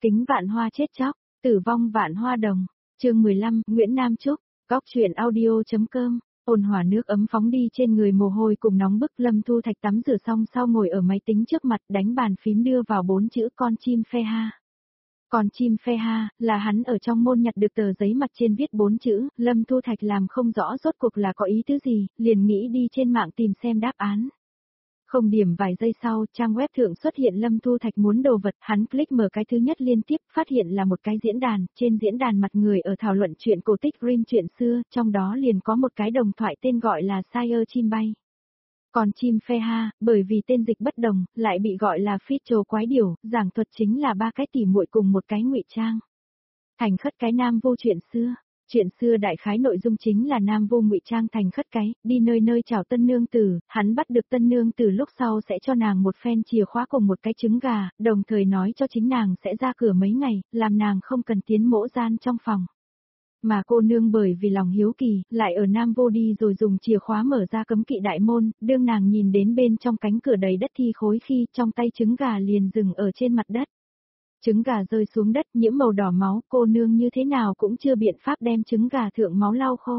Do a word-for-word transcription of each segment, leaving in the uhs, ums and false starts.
Kính vạn hoa chết chóc, tử vong vạn hoa đồng. Chương mười lăm, Nguyễn Nam Trúc, góc truyện audio.com. Ôn hòa nước ấm phóng đi trên người, mồ hôi cùng nóng bức. Lâm Thu Thạch tắm rửa xong sau ngồi ở máy tính trước mặt, đánh bàn phím đưa vào bốn chữ con chim phe ha. Con chim phe ha, là hắn ở trong môn nhặt được tờ giấy mặt trên viết bốn chữ. Lâm Thu Thạch làm không rõ rốt cuộc là có ý tứ gì, liền nghĩ đi trên mạng tìm xem đáp án. Không điểm vài giây sau, trang web thượng xuất hiện Lâm Thu Thạch muốn đồ vật, hắn click mở cái thứ nhất liên tiếp, phát hiện là một cái diễn đàn, trên diễn đàn mặt người ở thảo luận chuyện cổ tích Grimm chuyện xưa, trong đó liền có một cái đồng thoại tên gọi là Sire chim bay. Còn chim phe ha, bởi vì tên dịch bất đồng, lại bị gọi là phít trồ quái điểu, giảng thuật chính là ba cái tỉ muội cùng một cái ngụy trang. Thành khất cái nam vô chuyện xưa. Chuyện xưa đại khái nội dung chính là nam vô ngụy trang thành khất cái, đi nơi nơi chào tân nương tử, hắn bắt được tân nương tử lúc sau sẽ cho nàng một phen chìa khóa cùng một cái trứng gà, đồng thời nói cho chính nàng sẽ ra cửa mấy ngày, làm nàng không cần tiến mỗ gian trong phòng. Mà cô nương bởi vì lòng hiếu kỳ, lại ở nam vô đi rồi dùng chìa khóa mở ra cấm kỵ đại môn, đương nàng nhìn đến bên trong cánh cửa đầy đất thi khối khi trong tay trứng gà liền dừng ở trên mặt đất. Trứng gà rơi xuống đất nhiễm màu đỏ máu, cô nương như thế nào cũng chưa biện pháp đem trứng gà thượng máu lau khô.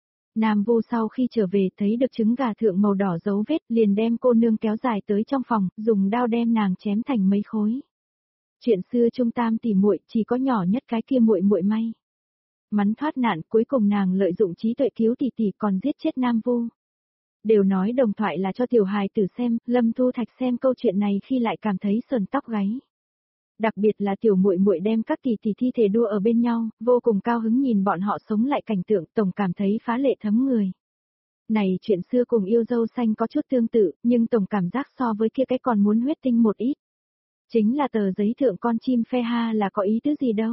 Nam vô sau khi trở về thấy được trứng gà thượng màu đỏ dấu vết, liền đem cô nương kéo dài tới trong phòng, dùng đao đem nàng chém thành mấy khối. Chuyện xưa trung tam tỷ muội, chỉ có nhỏ nhất cái kia muội muội may mắn thoát nạn, cuối cùng nàng lợi dụng trí tuệ cứu tỷ tỷ còn giết chết Nam vô. Đều nói đồng thoại là cho tiểu hài tử xem, Lâm Thu Thạch xem câu chuyện này khi lại cảm thấy sờn tóc gáy. Đặc biệt là tiểu muội muội đem các tỷ tỷ thi thể đua ở bên nhau, vô cùng cao hứng nhìn bọn họ sống lại cảnh tượng, tổng cảm thấy phá lệ thấm người. Này chuyện xưa cùng yêu dâu xanh có chút tương tự, nhưng tổng cảm giác so với kia cái còn muốn huyết tinh một ít. Chính là tờ giấy thượng con chim phe ha là có ý tứ gì đâu.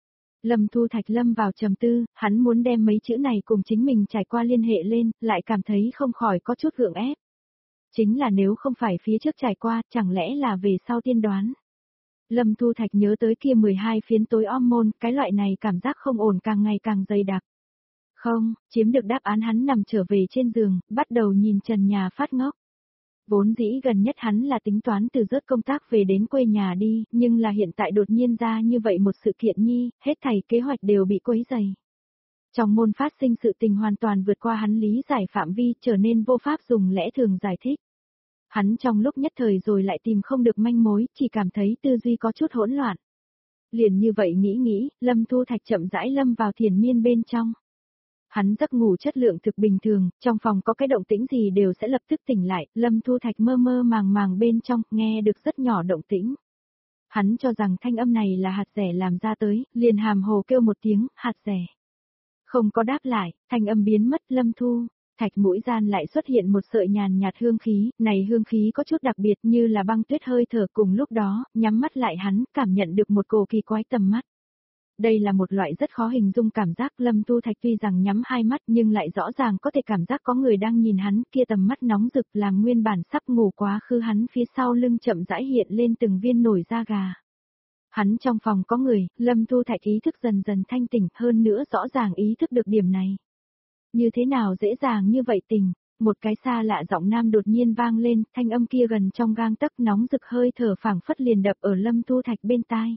Lâm Thu Thạch lâm vào trầm tư, hắn muốn đem mấy chữ này cùng chính mình trải qua liên hệ lên, lại cảm thấy không khỏi có chút gượng ép. Chính là nếu không phải phía trước trải qua, chẳng lẽ là về sau tiên đoán. Lâm Thu Thạch nhớ tới kia mười hai phiến tối om môn, cái loại này cảm giác không ổn càng ngày càng dày đặc. Không, chiếm được đáp án hắn nằm trở về trên giường, bắt đầu nhìn trần nhà phát ngốc. Vốn dĩ gần nhất hắn là tính toán từ rớt công tác về đến quê nhà đi, nhưng là hiện tại đột nhiên ra như vậy một sự kiện nhi, hết thảy kế hoạch đều bị quấy dày. Trong môn phát sinh sự tình hoàn toàn vượt qua hắn lý giải phạm vi, trở nên vô pháp dùng lẽ thường giải thích. Hắn trong lúc nhất thời rồi lại tìm không được manh mối, chỉ cảm thấy tư duy có chút hỗn loạn. Liền như vậy nghĩ nghĩ, Lâm Thu Thạch chậm rãi lâm vào thiền miên bên trong. Hắn giấc ngủ chất lượng thực bình thường, trong phòng có cái động tĩnh gì đều sẽ lập tức tỉnh lại, Lâm Thu Thạch mơ mơ màng màng bên trong, nghe được rất nhỏ động tĩnh. Hắn cho rằng thanh âm này là hạt rẻ làm ra tới, liền hàm hồ kêu một tiếng, hạt rẻ. Không có đáp lại, thanh âm biến mất. Lâm Thu Thạch mũi gian lại xuất hiện một sợi nhàn nhạt hương khí, này hương khí có chút đặc biệt như là băng tuyết hơi thở, cùng lúc đó, nhắm mắt lại hắn, cảm nhận được một cổ kỳ quái tầm mắt. Đây là một loại rất khó hình dung cảm giác, Lâm Thu Thạch tuy rằng nhắm hai mắt nhưng lại rõ ràng có thể cảm giác có người đang nhìn hắn, kia tầm mắt nóng rực làm nguyên bản sắp ngủ quá khứ hắn phía sau lưng chậm rãi hiện lên từng viên nổi da gà. Hắn trong phòng có người, Lâm Thu Thạch ý thức dần dần thanh tỉnh, hơn nữa rõ ràng ý thức được điểm này. Như thế nào dễ dàng như vậy tỉnh, một cái xa lạ giọng nam đột nhiên vang lên, thanh âm kia gần trong gang tấc, nóng rực hơi thở phảng phất liền đập ở Lâm Thu Thạch bên tai.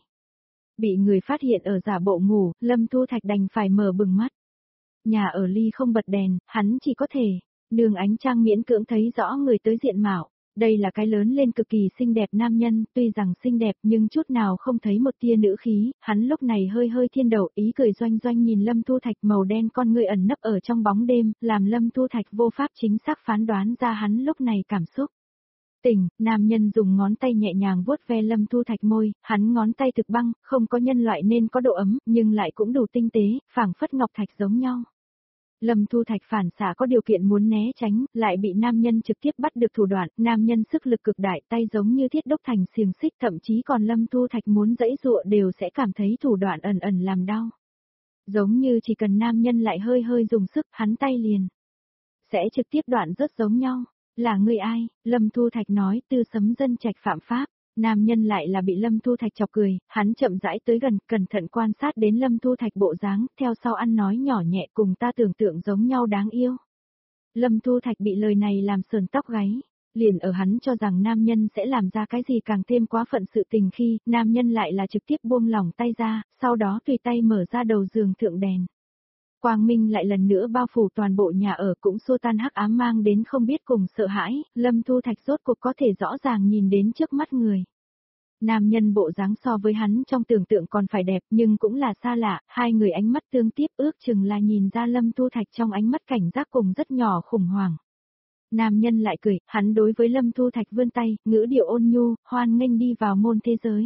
Bị người phát hiện ở giả bộ ngủ, Lâm Thu Thạch đành phải mở bừng mắt. Nhà ở ly không bật đèn, hắn chỉ có thể nương ánh trăng miễn cưỡng thấy rõ người tới diện mạo. Đây là cái lớn lên cực kỳ xinh đẹp nam nhân, tuy rằng xinh đẹp nhưng chút nào không thấy một tia nữ khí, hắn lúc này hơi hơi thiên đầu, ý cười doanh doanh nhìn Lâm Thu Thạch, màu đen con ngươi ẩn nấp ở trong bóng đêm, làm Lâm Thu Thạch vô pháp chính xác phán đoán ra hắn lúc này cảm xúc. Tỉnh, nam nhân dùng ngón tay nhẹ nhàng vuốt ve Lâm Thu Thạch môi, hắn ngón tay thực băng, không có nhân loại nên có độ ấm, nhưng lại cũng đủ tinh tế, phảng phất ngọc thạch giống nhau. Lâm Thu Thạch phản xạ có điều kiện muốn né tránh, lại bị nam nhân trực tiếp bắt được thủ đoạn, nam nhân sức lực cực đại, tay giống như thiết đốc thành xiềng xích, thậm chí còn Lâm Thu Thạch muốn giãy giụa đều sẽ cảm thấy thủ đoạn ẩn ẩn làm đau. Giống như chỉ cần nam nhân lại hơi hơi dùng sức, hắn tay liền sẽ trực tiếp đoạn rất giống nhau. Là người ai? Lâm Thu Thạch nói, Tư Sấm dân trạch phạm pháp. Nam nhân lại là bị Lâm Thu Thạch chọc cười, hắn chậm rãi tới gần, cẩn thận quan sát đến Lâm Thu Thạch bộ dáng, theo sau ăn nói nhỏ nhẹ cùng ta tưởng tượng giống nhau đáng yêu. Lâm Thu Thạch bị lời này làm sờn tóc gáy. Liền ở hắn cho rằng nam nhân sẽ làm ra cái gì càng thêm quá phận sự tình khi, nam nhân lại là trực tiếp buông lỏng tay ra, sau đó tùy tay mở ra đầu giường thượng đèn. Quang minh lại lần nữa bao phủ toàn bộ nhà ở, cũng xua tan hắc ám mang đến không biết cùng sợ hãi, Lâm Thu Thạch rốt cuộc có thể rõ ràng nhìn đến trước mắt người. Nam nhân bộ dáng so với hắn trong tưởng tượng còn phải đẹp, nhưng cũng là xa lạ, hai người ánh mắt tương tiếp ước chừng là nhìn ra Lâm Thu Thạch trong ánh mắt cảnh giác cùng rất nhỏ khủng hoảng. Nam nhân lại cười, hắn đối với Lâm Thu Thạch vươn tay, ngữ điệu ôn nhu, hoan nghênh đi vào môn thế giới.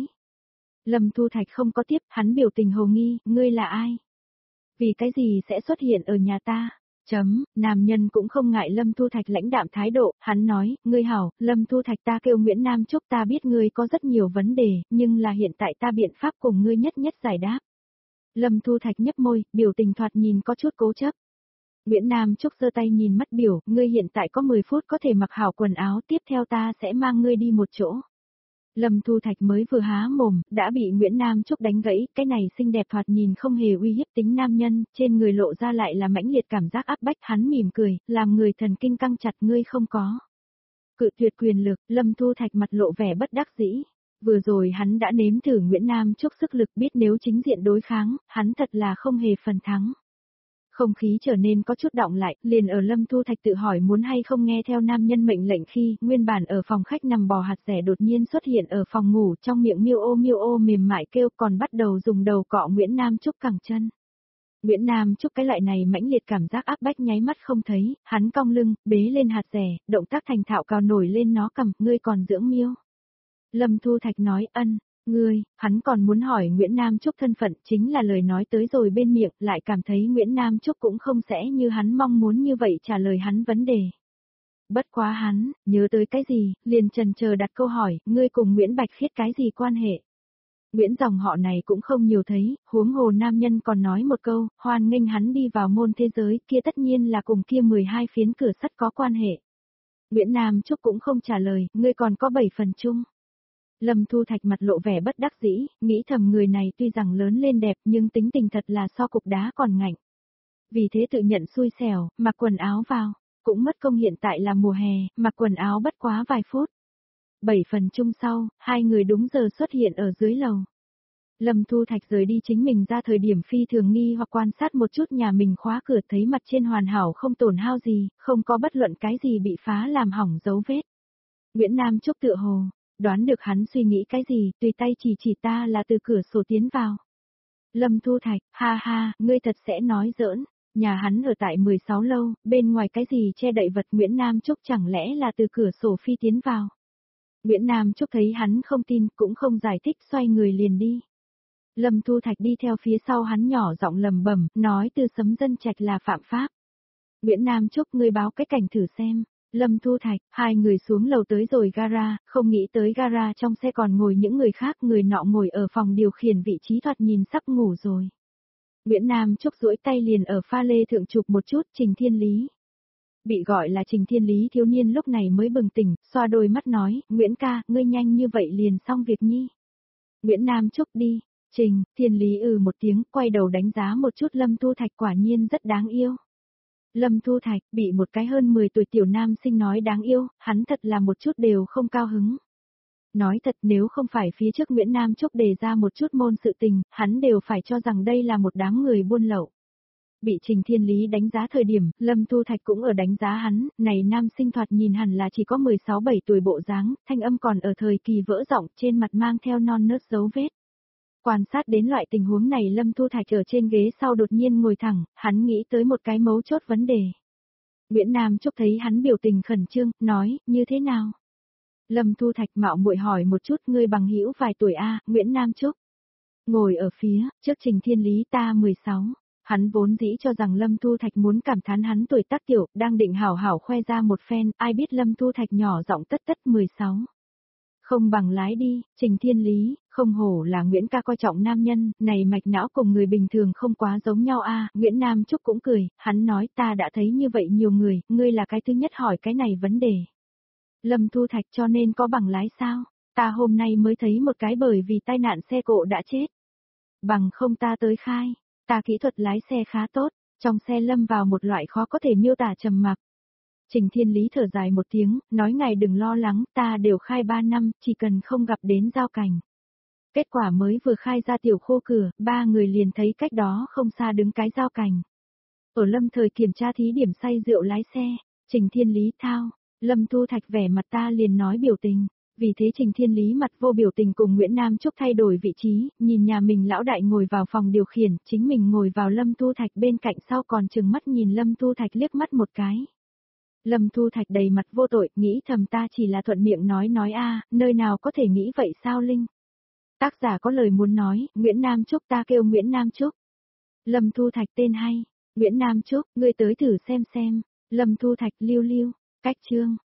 Lâm Thu Thạch không có tiếp, hắn biểu tình hồ nghi, ngươi là ai? Vì cái gì sẽ xuất hiện ở nhà ta? Chấm, nam nhân cũng không ngại Lâm Thu Thạch lãnh đạm thái độ, hắn nói, ngươi hảo, Lâm Thu Thạch ta kêu Nguyễn Nam Trúc, ta biết ngươi có rất nhiều vấn đề, nhưng là hiện tại ta biện pháp cùng ngươi nhất nhất giải đáp. Lâm Thu Thạch nhấp môi, biểu tình thoạt nhìn có chút cố chấp. Nguyễn Nam Trúc giơ tay nhìn mắt biểu, ngươi hiện tại có mười phút có thể mặc hảo quần áo, tiếp theo ta sẽ mang ngươi đi một chỗ. Lâm Thu Thạch mới vừa há mồm, đã bị Nguyễn Nam Trúc đánh gãy, cái này xinh đẹp thoạt nhìn không hề uy hiếp tính nam nhân, trên người lộ ra lại là mãnh liệt cảm giác áp bách, hắn mỉm cười, làm người thần kinh căng chặt, ngươi không có. Cự tuyệt quyền lực, Lâm Thu Thạch mặt lộ vẻ bất đắc dĩ. Vừa rồi hắn đã nếm thử Nguyễn Nam Trúc sức lực, biết nếu chính diện đối kháng, hắn thật là không hề phần thắng. Không khí trở nên có chút động lại, liền ở Lâm Thu Thạch tự hỏi muốn hay không nghe theo nam nhân mệnh lệnh khi, nguyên bản ở phòng khách nằm bò hạt rẻ đột nhiên xuất hiện ở phòng ngủ, trong miệng miêu ô miêu ô mềm mại kêu, còn bắt đầu dùng đầu cọ Nguyễn Nam Trúc cẳng chân. Nguyễn Nam Trúc cái loại này mãnh liệt cảm giác áp bách nháy mắt không thấy, hắn cong lưng, bế lên hạt rẻ, động tác thành thạo cào nổi lên nó cầm, ngươi còn dưỡng miêu. Lâm Thu Thạch nói ân. Ngươi, hắn còn muốn hỏi Nguyễn Nam Trúc thân phận, chính là lời nói tới rồi bên miệng, lại cảm thấy Nguyễn Nam Trúc cũng không sẽ như hắn mong muốn như vậy trả lời hắn vấn đề. Bất quá hắn, nhớ tới cái gì, liền chần chờ đặt câu hỏi, ngươi cùng Nguyễn Bạch Khiết cái gì quan hệ? Nguyễn dòng họ này cũng không nhiều thấy, huống hồ nam nhân còn nói một câu, hoan nghênh hắn đi vào môn thế giới, kia tất nhiên là cùng kia mười hai phiến cửa sắt có quan hệ. Nguyễn Nam Trúc cũng không trả lời, ngươi còn có bảy phần chung. Lâm Thu Thạch mặt lộ vẻ bất đắc dĩ, nghĩ thầm người này tuy rằng lớn lên đẹp nhưng tính tình thật là so cục đá còn ngạnh. Vì thế tự nhận xui xẻo, mặc quần áo vào, cũng mất công hiện tại là mùa hè, mặc quần áo bất quá vài phút. Bảy phần chung sau, hai người đúng giờ xuất hiện ở dưới lầu. Lâm Thu Thạch rời đi chính mình ra thời điểm phi thường nghi hoặc quan sát một chút nhà mình khóa cửa thấy mặt trên hoàn hảo không tổn hao gì, không có bất luận cái gì bị phá làm hỏng dấu vết. Nguyễn Nam Trúc tựa hồ. Đoán được hắn suy nghĩ cái gì, tùy tay chỉ chỉ ta là từ cửa sổ tiến vào. Lâm Thu Thạch, ha ha, ngươi thật sẽ nói giỡn, nhà hắn ở tại mười sáu lâu, bên ngoài cái gì che đậy vật Nguyễn Nam Trúc chẳng lẽ là từ cửa sổ phi tiến vào. Nguyễn Nam Trúc thấy hắn không tin, cũng không giải thích, xoay người liền đi. Lâm Thu Thạch đi theo phía sau hắn nhỏ giọng lầm bẩm, nói từ sấm dân trạch là phạm pháp. Nguyễn Nam Trúc, ngươi báo cái cảnh thử xem. Lâm Thu Thạch, hai người xuống lầu tới rồi gara, không nghĩ tới gara trong xe còn ngồi những người khác, người nọ ngồi ở phòng điều khiển vị trí thoạt nhìn sắp ngủ rồi. Nguyễn Nam Trúc duỗi tay liền ở pha lê thượng chụp một chút, Trình Thiên Lý. Bị gọi là Trình Thiên Lý thiếu niên lúc này mới bừng tỉnh, xoa đôi mắt nói, Nguyễn ca, ngươi nhanh như vậy liền xong việc nhi. Nguyễn Nam Trúc đi, Trình, Thiên Lý ừ một tiếng, quay đầu đánh giá một chút Lâm Thu Thạch quả nhiên rất đáng yêu. Lâm Thu Thạch bị một cái hơn mười tuổi tiểu nam sinh nói đáng yêu, hắn thật là một chút đều không cao hứng. Nói thật nếu không phải phía trước Nguyễn Nam Trúc đề ra một chút môn sự tình, hắn đều phải cho rằng đây là một đám người buôn lậu. Bị Trình Thiên Lý đánh giá thời điểm, Lâm Thu Thạch cũng ở đánh giá hắn, này nam sinh thoạt nhìn hẳn là chỉ có mười sáu bảy tuổi bộ dáng, thanh âm còn ở thời kỳ vỡ giọng, trên mặt mang theo non nớt dấu vết. Quan sát đến loại tình huống này Lâm Thu Thạch ở trên ghế sau đột nhiên ngồi thẳng, hắn nghĩ tới một cái mấu chốt vấn đề. Nguyễn Nam Trúc thấy hắn biểu tình khẩn trương, nói, như thế nào? Lâm Thu Thạch mạo muội hỏi một chút, ngươi bằng hữu vài tuổi a, Nguyễn Nam Trúc. Ngồi ở phía, trước Trình Thiên Lý ta mười sáu. Hắn vốn dĩ cho rằng Lâm Thu Thạch muốn cảm thán hắn tuổi tác tiểu, đang định hảo hảo khoe ra một phen, ai biết Lâm Thu Thạch nhỏ giọng tất tất mười sáu. Không bằng lái đi, Trình Thiên Lý, không hổ là Nguyễn ca coi trọng nam nhân, này mạch não cùng người bình thường không quá giống nhau a. Nguyễn Nam Trúc cũng cười, hắn nói ta đã thấy như vậy nhiều người, ngươi là cái thứ nhất hỏi cái này vấn đề. Lâm Thu Thạch cho nên có bằng lái sao, ta hôm nay mới thấy một cái bởi vì tai nạn xe cộ đã chết. Bằng không ta tới khai, ta kỹ thuật lái xe khá tốt, trong xe lâm vào một loại khó có thể miêu tả trầm mặc. Trình Thiên Lý thở dài một tiếng, nói ngài đừng lo lắng, ta đều khai ba năm, chỉ cần không gặp đến giao cảnh. Kết quả mới vừa khai ra tiểu khô cửa, ba người liền thấy cách đó không xa đứng cái giao cảnh. Ở Lâm Thời kiểm tra thí điểm say rượu lái xe, Trình Thiên Lý thao, Lâm Thu Thạch vẻ mặt ta liền nói biểu tình. Vì thế Trình Thiên Lý mặt vô biểu tình cùng Nguyễn Nam Trúc thay đổi vị trí, nhìn nhà mình lão đại ngồi vào phòng điều khiển, chính mình ngồi vào Lâm Thu Thạch bên cạnh sau còn chừng mắt nhìn Lâm Thu Thạch liếc mắt một cái. Lâm Thu Thạch đầy mặt vô tội, nghĩ thầm ta chỉ là thuận miệng nói nói a, nơi nào có thể nghĩ vậy sao Linh? Tác giả có lời muốn nói, Nguyễn Nam Trúc ta kêu Nguyễn Nam Trúc. Lâm Thu Thạch tên hay, Nguyễn Nam Trúc, ngươi tới thử xem xem, Lâm Thu Thạch lưu lưu, cách chương.